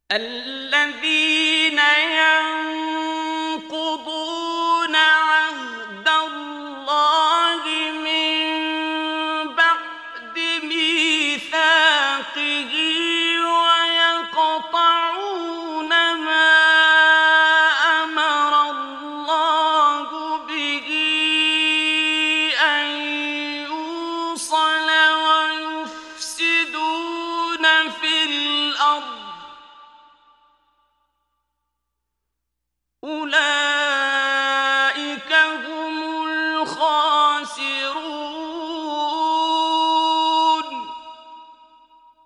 الذين ينقضون عهد الله من بعد ميثاقه ويقطعون ما أمر الله به أن يوصل ويفسدون في الأرض أولئك